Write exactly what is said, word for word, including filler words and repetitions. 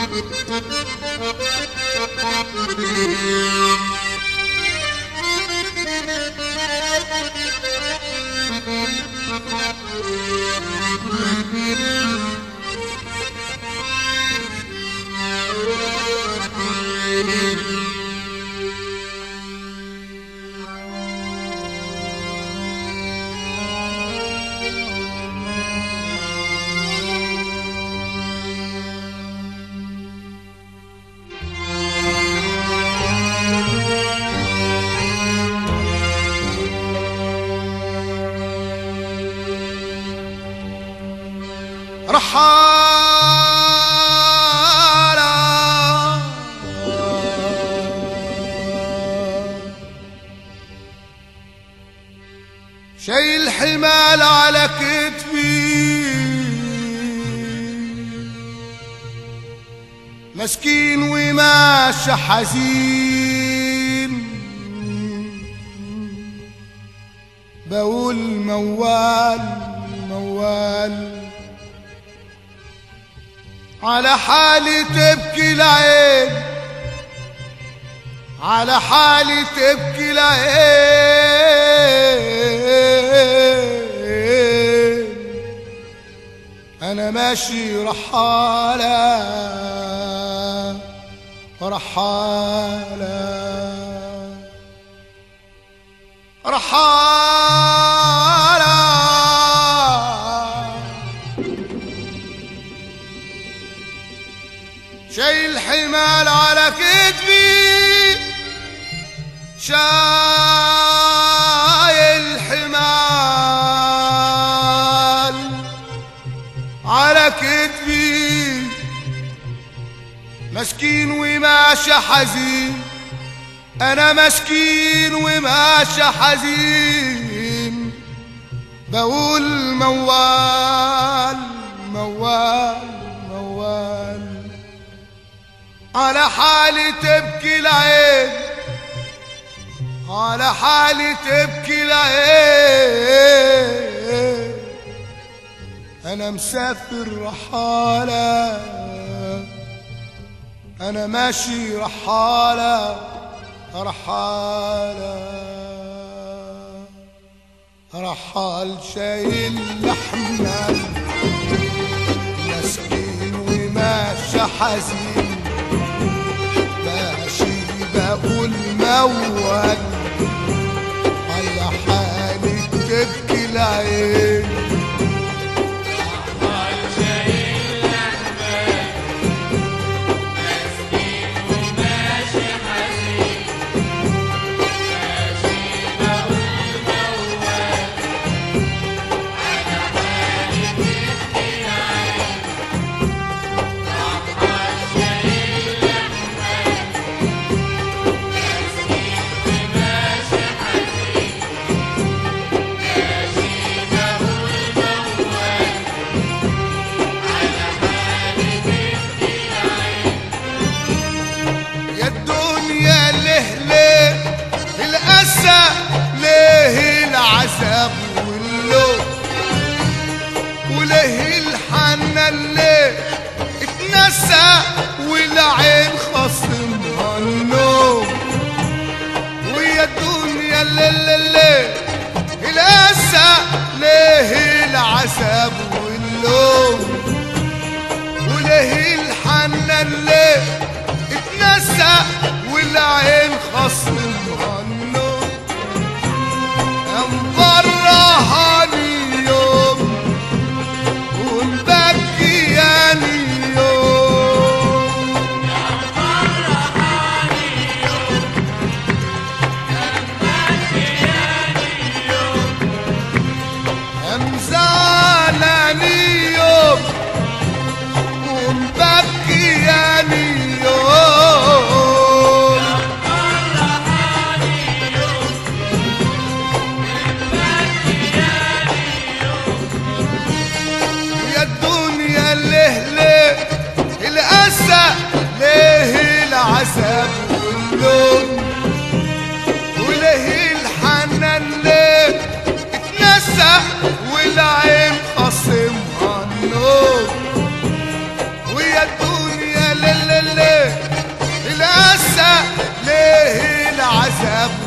رحالة شايل حمال على كتفي مسكين وماشي حزين بقول موال موال على حالي تبكي العين على حالي تبكي العين أنا ماشي رحالة رحالة رحالة شايل حمال على كتفي شايل حمال على كتفي مسكين وماشي حزين أنا مسكين وماشي حزين بقول موال موال موال على حالي تبكي العين على حالي تبكي العين أنا مسافر رحالة أنا ماشي رحالة رحالة رحال شايل لحمة مسكين وماشي حزين ماشي بقول موال على حالي تبكي العين رحال شايل لحمة مسكين وماشي حزين ماشي بقول موال على حالي تبكي العين رحال شايل لحمة مسكين وماشي حزين ماشي بقول موال على حالي تبكي العين يا الدنيا ليه ليه الأسى ليه العذاب واللوم وليه الحنان ليه اتنسى والعين خصمها النوم ويا الدنيا ليه ليه ليه الأسى ليه العذاب واللوم وليه الحنان ليه اتنسى والعين خصمها النوم مفرحاني يوم ومبكياني يوم فرحاني يوم ماشياني يوم مزعلاني يوم ومبكياني يوم فرحاني يوم ماشياني يوم يا الدنيا ليه ليه الأسى ليه العذاب واللوم وليه الحنان ليه اتنسى والعين خصمها النوم ويا الدنيا ليه العذاب